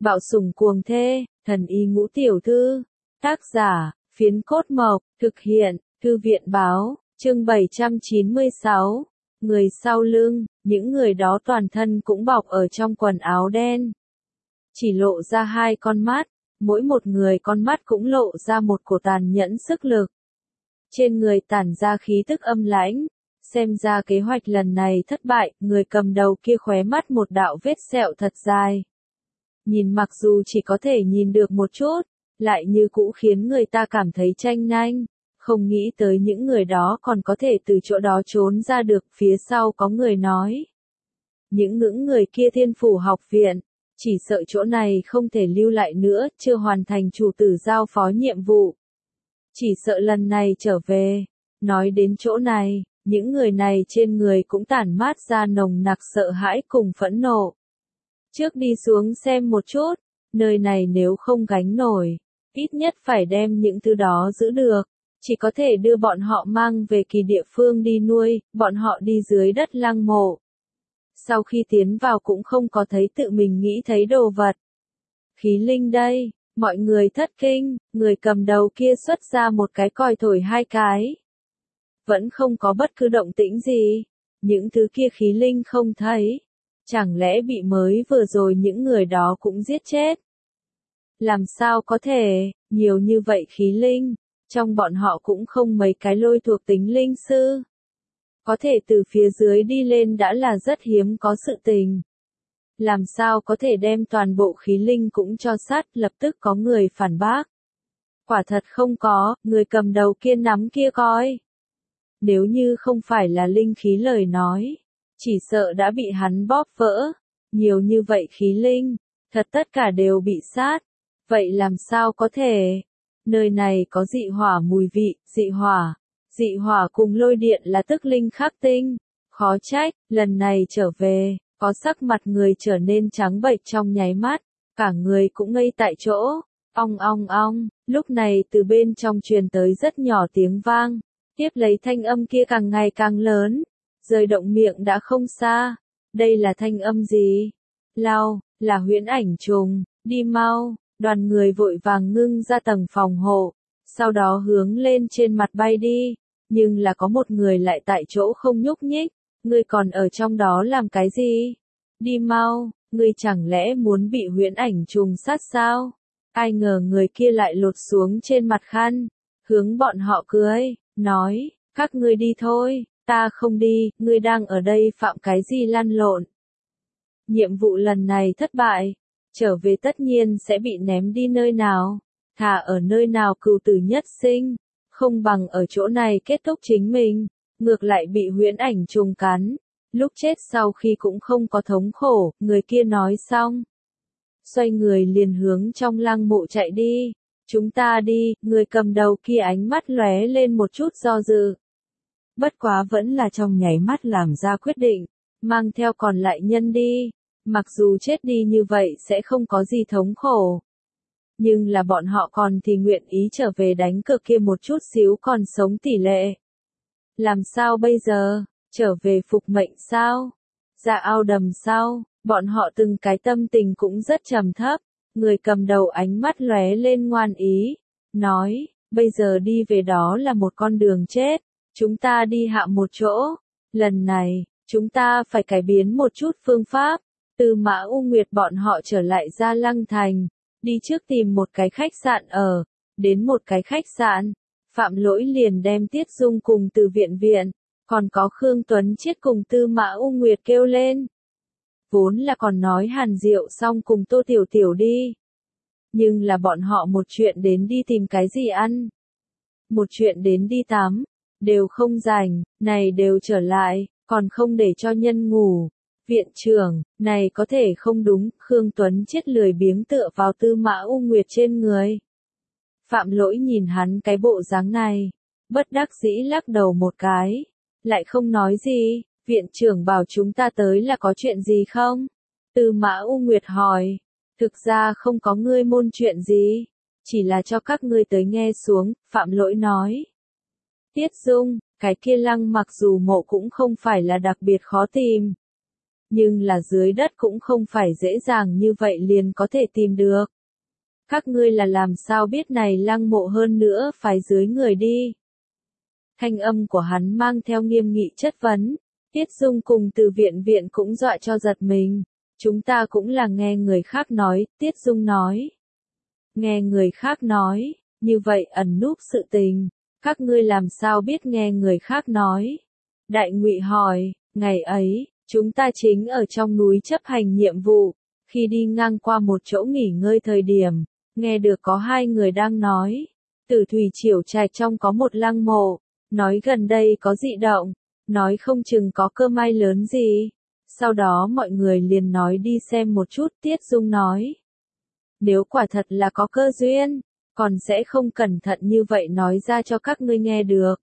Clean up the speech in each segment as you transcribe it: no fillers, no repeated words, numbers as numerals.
Bạo sủng cuồng thê, thần y ngũ tiểu thư. Tác giả, Phiến Cốt Mộc, thực hiện, Thư viện báo, chương 796. Người sau lưng, những người đó toàn thân cũng bọc ở trong quần áo đen. Chỉ lộ ra hai con mắt, mỗi một người con mắt cũng lộ ra một cổ tàn nhẫn sức lực. Trên người tản ra khí tức âm lãnh, xem ra kế hoạch lần này thất bại, người cầm đầu kia khóe mắt một đạo vết sẹo thật dài. Nhìn mặc dù chỉ có thể nhìn được một chút, lại như cũ khiến người ta cảm thấy chanh nanh, không nghĩ tới những người đó còn có thể từ chỗ đó trốn ra được. Phía sau có người nói, những người kia Thiên Phủ học viện, chỉ sợ chỗ này không thể lưu lại nữa, chưa hoàn thành chủ tử giao phó nhiệm vụ. Chỉ sợ lần này trở về. Nói đến chỗ này, những người này trên người cũng tản mát ra nồng nặc sợ hãi cùng phẫn nộ. Trước đi xuống xem một chút, nơi này nếu không gánh nổi, ít nhất phải đem những thứ đó giữ được, chỉ có thể đưa bọn họ mang về kỳ địa phương đi nuôi, bọn họ đi dưới đất lăng mộ. Sau khi tiến vào cũng không có thấy tự mình nghĩ thấy đồ vật. Khí linh đây, mọi người thất kinh, người cầm đầu kia xuất ra một cái còi thổi hai cái. Vẫn không có bất cứ động tĩnh gì, những thứ kia khí linh không thấy. Chẳng lẽ bị mới vừa rồi những người đó cũng giết chết? Làm sao có thể, nhiều như vậy khí linh, trong bọn họ cũng không mấy cái lôi thuộc tính linh sư. Có thể từ phía dưới đi lên đã là rất hiếm có sự tình. Làm sao có thể đem toàn bộ khí linh cũng cho sát, lập tức có người phản bác. Quả thật không có, người cầm đầu kia nắm kia coi. Nếu như không phải là linh khí lời nói, chỉ sợ đã bị hắn bóp vỡ. Nhiều như vậy khí linh, thật tất cả đều bị sát. Vậy làm sao có thể? Nơi này có dị hỏa mùi vị, dị hỏa cùng lôi điện là tức linh khắc tinh. Khó trách, lần này trở về, có sắc mặt người trở nên trắng bệch trong nháy mắt, cả người cũng ngây tại chỗ. Ong ong ong, lúc này từ bên trong truyền tới rất nhỏ tiếng vang, tiếp lấy thanh âm kia càng ngày càng lớn, rời động miệng đã không xa. Đây là thanh âm gì? Là huyễn ảnh trùng, đi mau. Đoàn người vội vàng ngưng ra tầng phòng hộ, sau đó hướng lên trên mặt bay đi, nhưng là có một người lại tại chỗ không nhúc nhích. Ngươi còn ở trong đó làm cái gì? Đi mau, ngươi chẳng lẽ muốn bị huyễn ảnh trùng sát sao? Ai ngờ người kia lại lột xuống trên mặt khăn, hướng bọn họ cười, nói, các ngươi đi thôi, ta không đi, ngươi đang ở đây phạm cái gì lăn lộn? Nhiệm vụ lần này thất bại, trở về tất nhiên sẽ bị ném đi nơi nào, thà ở nơi nào cừu tử nhất sinh, không bằng ở chỗ này kết thúc chính mình, ngược lại bị huyễn ảnh trùng cắn, lúc chết sau khi cũng không có thống khổ. Người kia nói xong, xoay người liền hướng trong lăng mộ chạy đi. Chúng ta đi, người cầm đầu kia ánh mắt lóe lên một chút do dự. Bất quá vẫn là trong nháy mắt làm ra quyết định, mang theo còn lại nhân đi. Mặc dù chết đi như vậy sẽ không có gì thống khổ, nhưng là bọn họ còn thì nguyện ý trở về đánh cược kia một chút xíu còn sống tỷ lệ. Làm sao bây giờ, trở về phục mệnh sao? Ra ao đầm sao? Bọn họ từng cái tâm tình cũng rất trầm thấp. Người cầm đầu ánh mắt lóe lên ngoan ý, nói, bây giờ đi về đó là một con đường chết, chúng ta đi hạ một chỗ. Lần này, chúng ta phải cải biến một chút phương pháp. Từ Mã U Nguyệt bọn họ trở lại Gia Lăng Thành, đi trước tìm một cái khách sạn ở, đến một cái khách sạn, Phạm Lỗi liền đem Tiết Dung cùng Từ Viện, còn có Khương Tuấn Chiết cùng Tư Mã U Nguyệt kêu lên. Vốn là còn nói Hàn Diệu xong cùng Tô Tiểu Tiểu đi. Nhưng là bọn họ một chuyện đến đi tìm cái gì ăn, một chuyện đến đi tắm, đều không rảnh, này đều trở lại, còn không để cho nhân ngủ. Viện trưởng, này có thể không đúng, Khương Tuấn Chiết lười biếng tựa vào Tư Mã U Nguyệt trên người. Phạm Lỗi nhìn hắn cái bộ dáng này, bất đắc dĩ lắc đầu một cái, lại không nói gì. Viện trưởng bảo chúng ta tới là có chuyện gì không? Tư Mã U Nguyệt hỏi. Thực ra không có ngươi môn chuyện gì, chỉ là cho các ngươi tới nghe xuống, Phạm Lỗi nói. Tiết Dung, cái kia lăng mặc dù mộ cũng không phải là đặc biệt khó tìm, nhưng là dưới đất cũng không phải dễ dàng như vậy liền có thể tìm được. Các ngươi là làm sao biết này lăng mộ hơn nữa phái dưới người đi. Thanh âm của hắn mang theo nghiêm nghị chất vấn, Tiết Dung cùng Từ Viện Viện cũng dọa cho giật mình. Chúng ta cũng là nghe người khác nói, Tiết Dung nói. Nghe người khác nói, như vậy ẩn núp sự tình, các ngươi làm sao biết nghe người khác nói. Đại Ngụy hỏi, ngày ấy, chúng ta chính ở trong núi chấp hành nhiệm vụ, khi đi ngang qua một chỗ nghỉ ngơi thời điểm, nghe được có hai người đang nói, Tử Thủy Triểu Trạch trong có một lăng mộ, nói gần đây có dị động, nói không chừng có cơ may lớn gì. Sau đó mọi người liền nói đi xem một chút, Tiết Dung nói. Nếu quả thật là có cơ duyên, còn sẽ không cẩn thận như vậy nói ra cho các ngươi nghe được.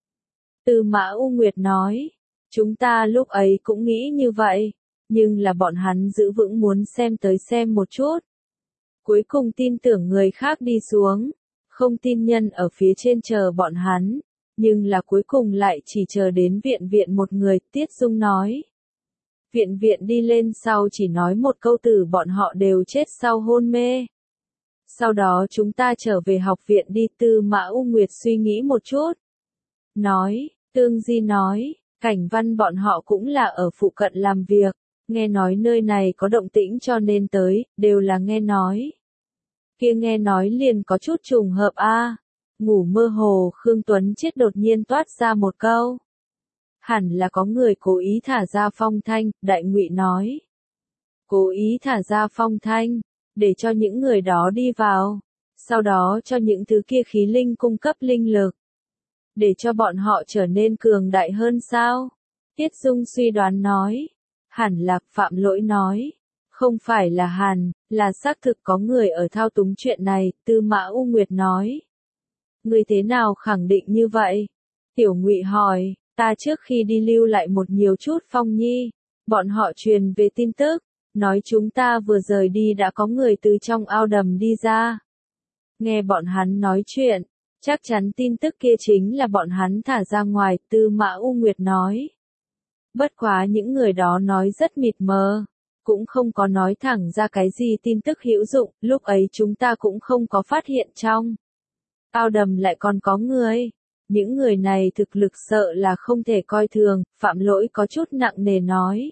Tư Mã U Nguyệt nói, chúng ta lúc ấy cũng nghĩ như vậy, nhưng là bọn hắn giữ vững muốn xem tới xem một chút. Cuối cùng tin tưởng người khác đi xuống, không tin nhân ở phía trên chờ bọn hắn, nhưng là cuối cùng lại chỉ chờ đến Viện Viện một người, Tiết Dung nói. Viện Viện đi lên sau chỉ nói một câu từ bọn họ đều chết sau hôn mê. Sau đó chúng ta trở về học viện đi. Tư Mã U Nguyệt suy nghĩ một chút. Nói, Tương Di nói, Cảnh Văn bọn họ cũng là ở phụ cận làm việc, nghe nói nơi này có động tĩnh cho nên tới, đều là nghe nói. Kia nghe nói liền có chút trùng hợp a. Ngủ mơ hồ Khương Tuấn Chiết đột nhiên toát ra một câu. Hẳn là có người cố ý thả ra phong thanh, Đại Ngụy nói. Cố ý thả ra phong thanh, để cho những người đó đi vào, sau đó cho những thứ kia khí linh cung cấp linh lực, để cho bọn họ trở nên cường đại hơn sao? Tiết Dung suy đoán nói. Hẳn là, Phạm Lỗi nói. Không phải là hẳn, là xác thực có người ở thao túng chuyện này, Tư Mã U Nguyệt nói. Người thế nào khẳng định như vậy? Tiểu Ngụy hỏi, ta trước khi đi lưu lại một nhiều chút phong nhi, bọn họ truyền về tin tức, nói chúng ta vừa rời đi đã có người từ trong ao đầm đi ra. Nghe bọn hắn nói chuyện, chắc chắn tin tức kia chính là bọn hắn thả ra ngoài, Tư Mã U Nguyệt nói. Bất quá những người đó nói rất mịt mờ, cũng không có nói thẳng ra cái gì tin tức hữu dụng, lúc ấy chúng ta cũng không có phát hiện trong ao đầm lại còn có người. Những người này thực lực sợ là không thể coi thường, Phạm Lỗi có chút nặng nề nói.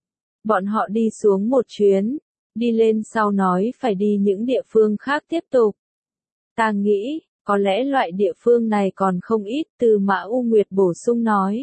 Bọn họ đi xuống một chuyến, đi lên sau nói phải đi những địa phương khác tiếp tục. Ta nghĩ, có lẽ loại địa phương này còn không ít, Tư Mã U Nguyệt bổ sung nói.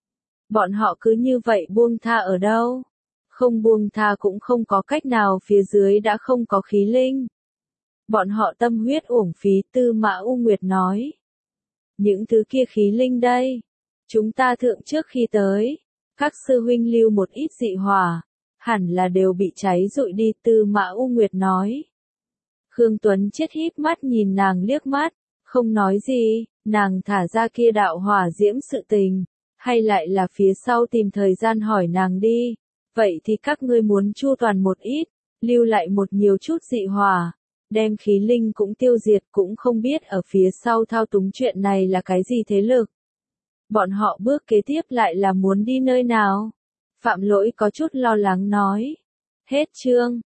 Bọn họ cứ như vậy buông tha ở đâu? Không buông tha cũng không có cách nào, phía dưới đã không có khí linh. Bọn họ tâm huyết uổng phí, Tư Mã U Nguyệt nói. Những thứ kia khí linh đây, chúng ta thượng trước khi tới, các sư huynh lưu một ít dị hỏa, hẳn là đều bị cháy rụi đi, Tư Mã U Nguyệt nói. Khương Tuấn Chiết híp mắt nhìn nàng liếc mắt, không nói gì, nàng thả ra kia đạo hỏa diễm sự tình, hay lại là phía sau tìm thời gian hỏi nàng đi, vậy thì các ngươi muốn chu toàn một ít, lưu lại một nhiều chút dị hỏa, đem khí linh cũng tiêu diệt, cũng không biết ở phía sau thao túng chuyện này là cái gì thế lực. Bọn họ bước kế tiếp lại là muốn đi nơi nào? Phạm Lỗi có chút lo lắng nói. Hết chương.